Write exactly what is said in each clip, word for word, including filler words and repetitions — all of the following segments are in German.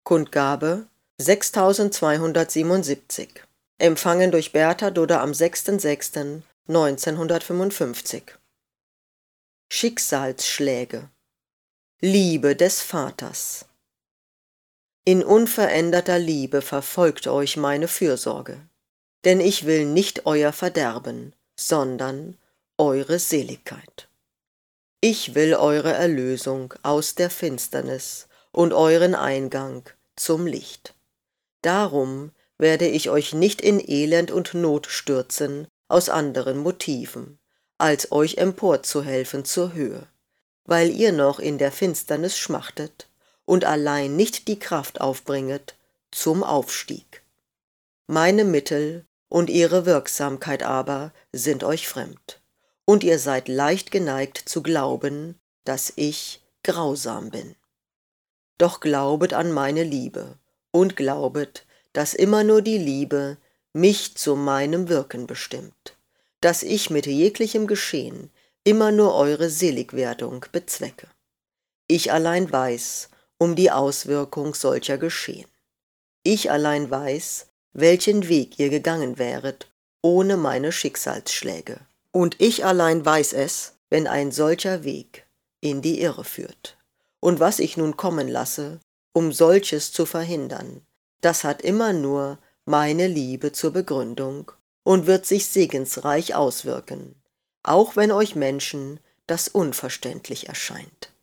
Kundgabe sechstausendzweihundertsiebenundsiebzig. Empfangen durch Bertha Dudder am sechster sechster neunzehnhundertfünfundfünfzig. Schicksalsschläge. Liebe des Vaters. In unveränderter Liebe verfolgt euch meine Fürsorge, denn ich will nicht euer Verderben, sondern eure Seligkeit. Ich will eure Erlösung aus der Finsternis und euren Eingang zum Licht. Darum werde ich euch nicht in Elend und Not stürzen aus anderen Motiven, als euch emporzuhelfen zur Höhe, weil ihr noch in der Finsternis schmachtet und allein nicht die Kraft aufbringet zum Aufstieg. Meine Mittel und ihre Wirksamkeit aber sind euch fremd, und ihr seid leicht geneigt zu glauben, dass ich grausam bin. Doch glaubet an meine Liebe und glaubet, dass immer nur die Liebe mich zu meinem Wirken bestimmt, dass ich mit jeglichem Geschehen immer nur eure Seligwerdung bezwecke. Ich allein weiß um die Auswirkung solcher Geschehen. Ich allein weiß, welchen Weg ihr gegangen wäret ohne meine Schicksalsschläge. Und ich allein weiß es, wenn ein solcher Weg in die Irre führt. Und was ich nun kommen lasse, um solches zu verhindern, das hat immer nur meine Liebe zur Begründung und wird sich segensreich auswirken, auch wenn euch Menschen das unverständlich erscheint.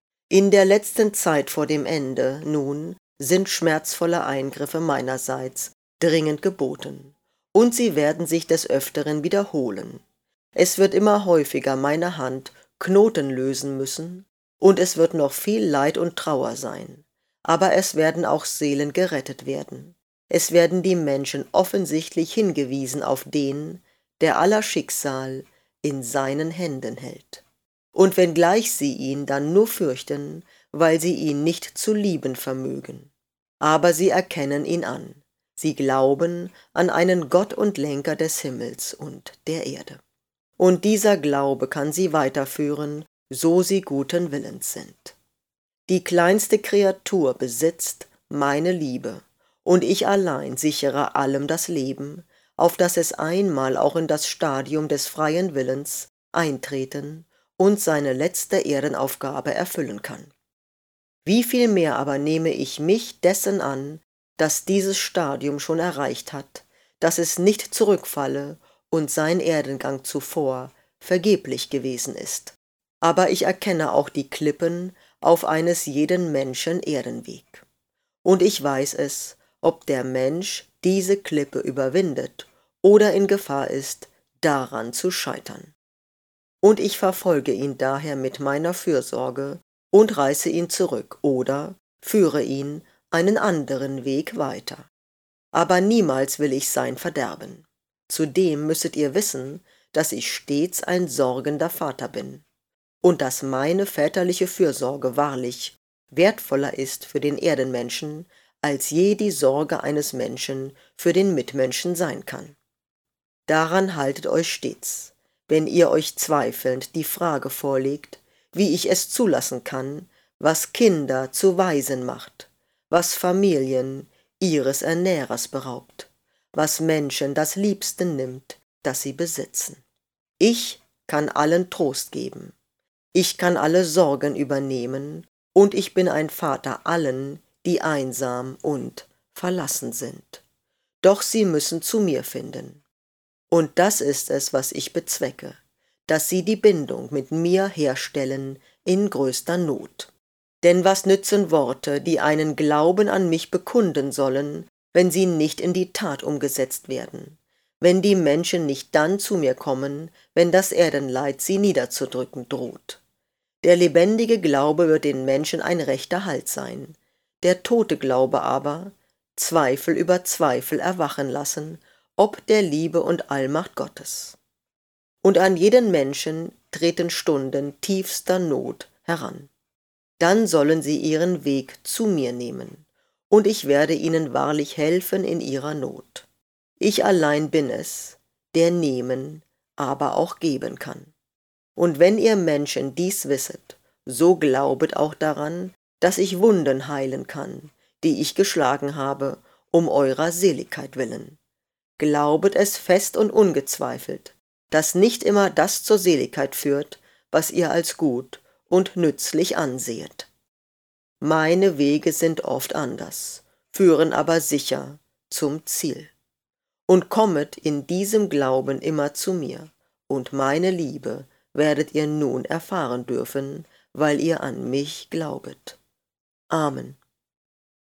In der letzten Zeit vor dem Ende, nun, sind schmerzvolle Eingriffe meinerseits dringend geboten, und sie werden sich des Öfteren wiederholen. Es wird immer häufiger meine Hand Knoten lösen müssen, und es wird noch viel Leid und Trauer sein, aber es werden auch Seelen gerettet werden. Es werden die Menschen offensichtlich hingewiesen auf den, der aller Schicksal in seinen Händen hält. Und wenngleich sie ihn dann nur fürchten, weil sie ihn nicht zu lieben vermögen. Aber sie erkennen ihn an. Sie glauben an einen Gott und Lenker des Himmels und der Erde. Und dieser Glaube kann sie weiterführen, so sie guten Willens sind. Die kleinste Kreatur besitzt meine Liebe, und ich allein sichere allem das Leben, auf das es einmal auch in das Stadium des freien Willens eintreten und seine letzte Erdenaufgabe erfüllen kann. Wie viel mehr aber nehme ich mich dessen an, das dieses Stadium schon erreicht hat, dass es nicht zurückfalle und sein Erdengang zuvor vergeblich gewesen ist. Aber ich erkenne auch die Klippen auf eines jeden Menschen Erdenweg. Und ich weiß es, ob der Mensch diese Klippe überwindet oder in Gefahr ist, daran zu scheitern. Und ich verfolge ihn daher mit meiner Fürsorge und reiße ihn zurück oder führe ihn einen anderen Weg weiter. Aber niemals will ich sein verderben. Zudem müsstet ihr wissen, dass ich stets ein sorgender Vater bin und dass meine väterliche Fürsorge wahrlich wertvoller ist für den Erdenmenschen, als je die Sorge eines Menschen für den Mitmenschen sein kann. Daran haltet euch stets, wenn ihr euch zweifelnd die Frage vorlegt, wie ich es zulassen kann, was Kinder zu Waisen macht, was Familien ihres Ernährers beraubt, was Menschen das Liebste nimmt, das sie besitzen. Ich kann allen Trost geben, ich kann alle Sorgen übernehmen, und ich bin ein Vater allen, die einsam und verlassen sind. Doch sie müssen zu mir finden. Und das ist es, was ich bezwecke, dass sie die Bindung mit mir herstellen in größter Not. Denn was nützen Worte, die einen Glauben an mich bekunden sollen, wenn sie nicht in die Tat umgesetzt werden, wenn die Menschen nicht dann zu mir kommen, wenn das Erdenleid sie niederzudrücken droht. Der lebendige Glaube wird den Menschen ein rechter Halt sein, der tote Glaube aber Zweifel über Zweifel erwachen lassen, ob der Liebe und Allmacht Gottes. Und an jeden Menschen treten Stunden tiefster Not heran. Dann sollen sie ihren Weg zu mir nehmen, und ich werde ihnen wahrlich helfen in ihrer Not. Ich allein bin es, der nehmen, aber auch geben kann. Und wenn ihr Menschen dies wisset, so glaubet auch daran, dass ich Wunden heilen kann, die ich geschlagen habe, um eurer Seligkeit willen. Glaubet es fest und ungezweifelt, dass nicht immer das zur Seligkeit führt, was ihr als gut und nützlich ansehet. Meine Wege sind oft anders, führen aber sicher zum Ziel. Und kommet in diesem Glauben immer zu mir, und meine Liebe werdet ihr nun erfahren dürfen, weil ihr an mich glaubet. Amen.